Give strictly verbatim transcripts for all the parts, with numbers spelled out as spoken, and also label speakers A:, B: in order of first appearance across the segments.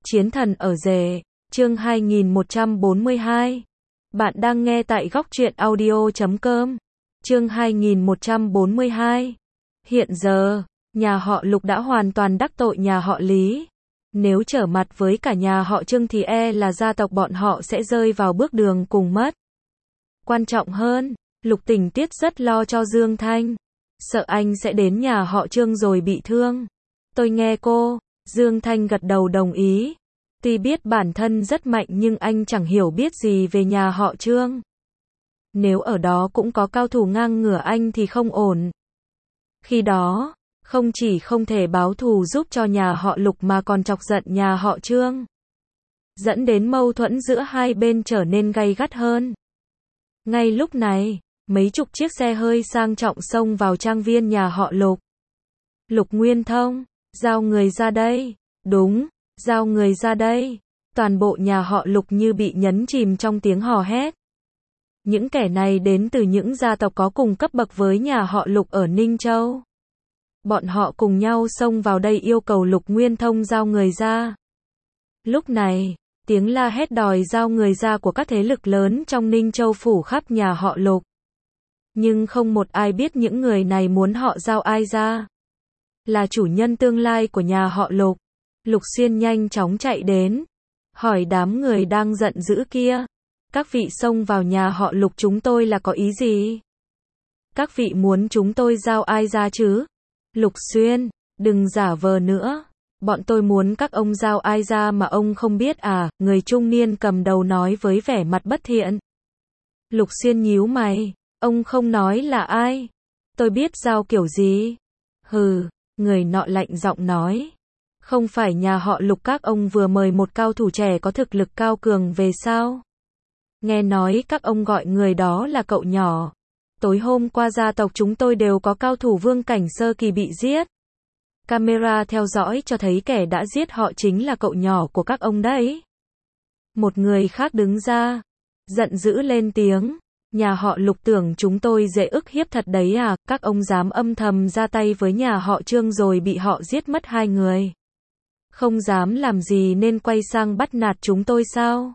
A: Chiến thần ở rể, chương hai nghìn một trăm bốn mươi hai. Bạn đang nghe tại góc truyện audio chấm com. Chương hai nghìn một trăm bốn mươi hai. Hiện giờ, nhà họ Lục đã hoàn toàn đắc tội nhà họ Lý. Nếu trở mặt với cả nhà họ Trương thì e là gia tộc bọn họ sẽ rơi vào bước đường cùng mất. Quan trọng hơn, Lục Tình Tiết rất lo cho Dương Thanh. Sợ anh sẽ đến nhà họ Trương rồi bị thương. Tôi nghe cô. Dương Thanh gật đầu đồng ý. Tuy biết bản thân rất mạnh nhưng anh chẳng hiểu biết gì về nhà họ Trương. Nếu ở đó cũng có cao thủ ngang ngửa anh thì không ổn. Khi đó, không chỉ không thể báo thù giúp cho nhà họ Lục mà còn chọc giận nhà họ Trương. Dẫn đến mâu thuẫn giữa hai bên trở nên gay gắt hơn. Ngay lúc này, mấy chục chiếc xe hơi sang trọng xông vào trang viên nhà họ Lục. Lục Nguyên Thông, giao người ra đây. Đúng, giao người ra đây. Toàn bộ nhà họ Lục như bị nhấn chìm trong tiếng hò hét. Những kẻ này đến từ những gia tộc có cùng cấp bậc với nhà họ Lục ở Ninh Châu. Bọn họ cùng nhau xông vào đây yêu cầu Lục Nguyên Thông giao người ra. Lúc này, tiếng la hét đòi giao người ra của các thế lực lớn trong Ninh Châu phủ khắp nhà họ Lục. Nhưng không một ai biết những người này muốn họ giao ai ra. Là chủ nhân tương lai của nhà họ Lục. Lục Xuyên nhanh chóng chạy đến. Hỏi đám người đang giận dữ kia. Các vị xông vào nhà họ Lục chúng tôi là có ý gì? Các vị muốn chúng tôi giao ai ra chứ? Lục Xuyên, đừng giả vờ nữa. Bọn tôi muốn các ông giao ai ra mà ông không biết à? Người trung niên cầm đầu nói với vẻ mặt bất thiện. Lục Xuyên nhíu mày. Ông không nói là ai? Tôi biết giao kiểu gì? Hừ, người nọ lạnh giọng nói. Không phải nhà họ Lục các ông vừa mời một cao thủ trẻ có thực lực cao cường về sao? Nghe nói các ông gọi người đó là cậu nhỏ. Tối hôm qua gia tộc chúng tôi đều có cao thủ vương cảnh sơ kỳ bị giết. Camera theo dõi cho thấy kẻ đã giết họ chính là cậu nhỏ của các ông đấy. Một người khác đứng ra, giận dữ lên tiếng. Nhà họ Lục tưởng chúng tôi dễ ức hiếp thật đấy à? Các ông dám âm thầm ra tay với nhà họ Trương rồi bị họ giết mất hai người. Không dám làm gì nên quay sang bắt nạt chúng tôi sao?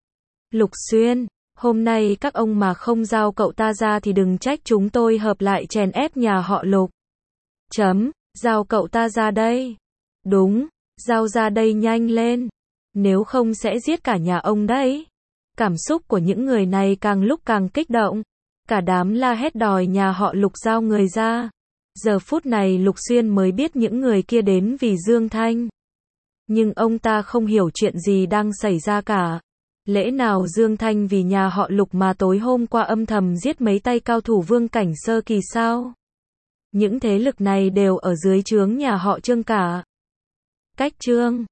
A: Lục Xuyên, hôm nay các ông mà không giao cậu ta ra thì đừng trách chúng tôi hợp lại chèn ép nhà họ Lục. Chấm, giao cậu ta ra đây. Đúng, giao ra đây nhanh lên. Nếu không sẽ giết cả nhà ông đấy. Cảm xúc của những người này càng lúc càng kích động. Cả đám la hét đòi nhà họ Lục giao người ra. Giờ phút này Lục Xuyên mới biết những người kia đến vì Dương Thanh. Nhưng ông ta không hiểu chuyện gì đang xảy ra cả. Lẽ nào Dương Thanh vì nhà họ Lục mà tối hôm qua âm thầm giết mấy tay cao thủ vương cảnh sơ kỳ sao? Những thế lực này đều ở dưới trướng nhà họ Trương cả. Cách Trương,